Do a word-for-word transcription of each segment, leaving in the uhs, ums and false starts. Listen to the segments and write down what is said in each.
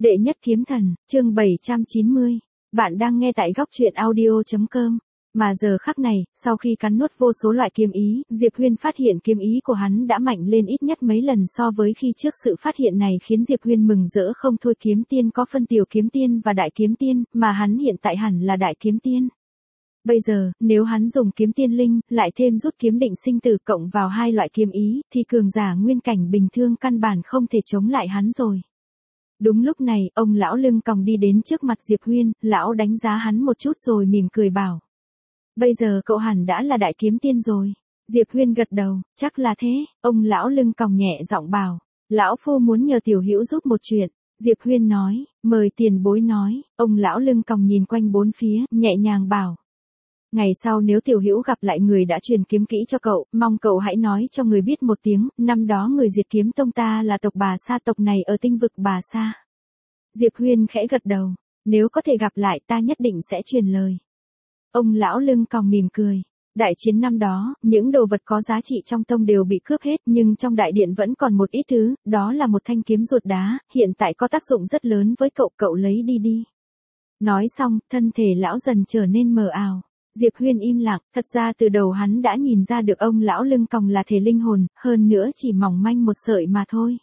Đệ nhất kiếm thần, chương bảy trăm chín mươi. Bạn đang nghe tại góc truyện audio chấm com. Mà giờ khắc này, sau khi cắn nuốt vô số loại kiếm ý, Diệp Huyên phát hiện kiếm ý của hắn đã mạnh lên ít nhất mấy lần so với khi trước. Sự phát hiện này khiến Diệp Huyên mừng rỡ không thôi. Kiếm tiên có phân tiểu kiếm tiên và đại kiếm tiên, mà hắn hiện tại hẳn là đại kiếm tiên. Bây giờ, nếu hắn dùng kiếm tiên linh, lại thêm rút kiếm định sinh tử cộng vào hai loại kiếm ý, thì cường giả nguyên cảnh bình thường căn bản không thể chống lại hắn rồi. Đúng lúc này, ông lão lưng còng đi đến trước mặt Diệp Huyên, lão đánh giá hắn một chút rồi mỉm cười bảo. Bây giờ cậu hẳn đã là đại kiếm tiên rồi. Diệp Huyên gật đầu, chắc là thế, ông lão lưng còng nhẹ giọng bảo. Lão phu muốn nhờ tiểu hữu giúp một chuyện. Diệp Huyên nói, mời tiền bối nói, ông lão lưng còng nhìn quanh bốn phía, nhẹ nhàng bảo. Ngày sau nếu tiểu hữu gặp lại người đã truyền kiếm kỹ cho cậu, mong cậu hãy nói cho người biết một tiếng, năm đó người diệt kiếm tông ta là tộc Bà Sa, tộc này ở tinh vực Bà Sa. Diệp Huyên khẽ gật đầu, nếu có thể gặp lại ta nhất định sẽ truyền lời. Ông lão lưng còng mỉm cười. Đại chiến năm đó, những đồ vật có giá trị trong tông đều bị cướp hết, nhưng trong đại điện vẫn còn một ít thứ, đó là một thanh kiếm ruột đá, hiện tại có tác dụng rất lớn với cậu, cậu lấy đi đi. Nói xong, thân thể lão dần trở nên mờ ảo. Diệp Huyên im lặng, thật ra từ đầu hắn đã nhìn ra được ông lão lưng còng là thể linh hồn, hơn nữa chỉ mỏng manh một sợi mà thôi.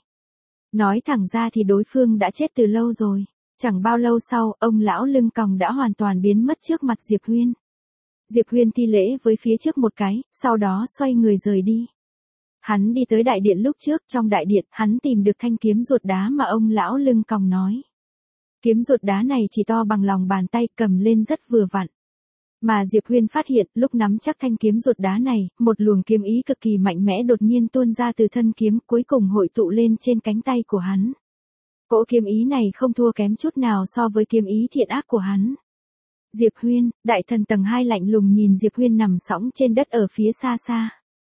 Nói thẳng ra thì đối phương đã chết từ lâu rồi. Chẳng bao lâu sau, ông lão lưng còng đã hoàn toàn biến mất trước mặt Diệp Huyên. Diệp Huyên thi lễ với phía trước một cái, sau đó xoay người rời đi. Hắn đi tới đại điện lúc trước, trong đại điện, hắn tìm được thanh kiếm ruột đá mà ông lão lưng còng nói. Kiếm ruột đá này chỉ to bằng lòng bàn tay, cầm lên rất vừa vặn. Mà Diệp Huyên phát hiện, lúc nắm chắc thanh kiếm ruột đá này, một luồng kiếm ý cực kỳ mạnh mẽ đột nhiên tuôn ra từ thân kiếm, cuối cùng hội tụ lên trên cánh tay của hắn. Cỗ kiếm ý này không thua kém chút nào so với kiếm ý thiện ác của hắn. Diệp Huyên, đại thần tầng hai lạnh lùng nhìn Diệp Huyên nằm sõng trên đất ở phía xa xa.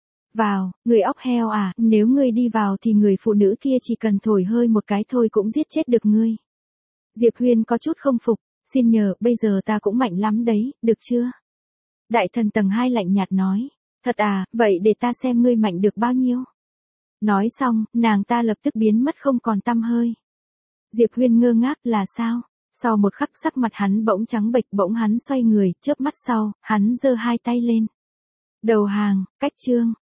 Vào, người óc heo à, nếu ngươi đi vào thì người phụ nữ kia chỉ cần thổi hơi một cái thôi cũng giết chết được ngươi. Diệp Huyên có chút không phục. Xin nhờ, bây giờ ta cũng mạnh lắm đấy, được chưa? Đại thần tầng hai lạnh nhạt nói. Thật à, vậy để ta xem ngươi mạnh được bao nhiêu. Nói xong, nàng ta lập tức biến mất không còn tăm hơi. Diệp Huyên ngơ ngác là sao? Sau một khắc sắc mặt hắn bỗng trắng bệch, bỗng hắn xoay người, chớp mắt sau, hắn giơ hai tay lên. Đầu hàng, cách chương,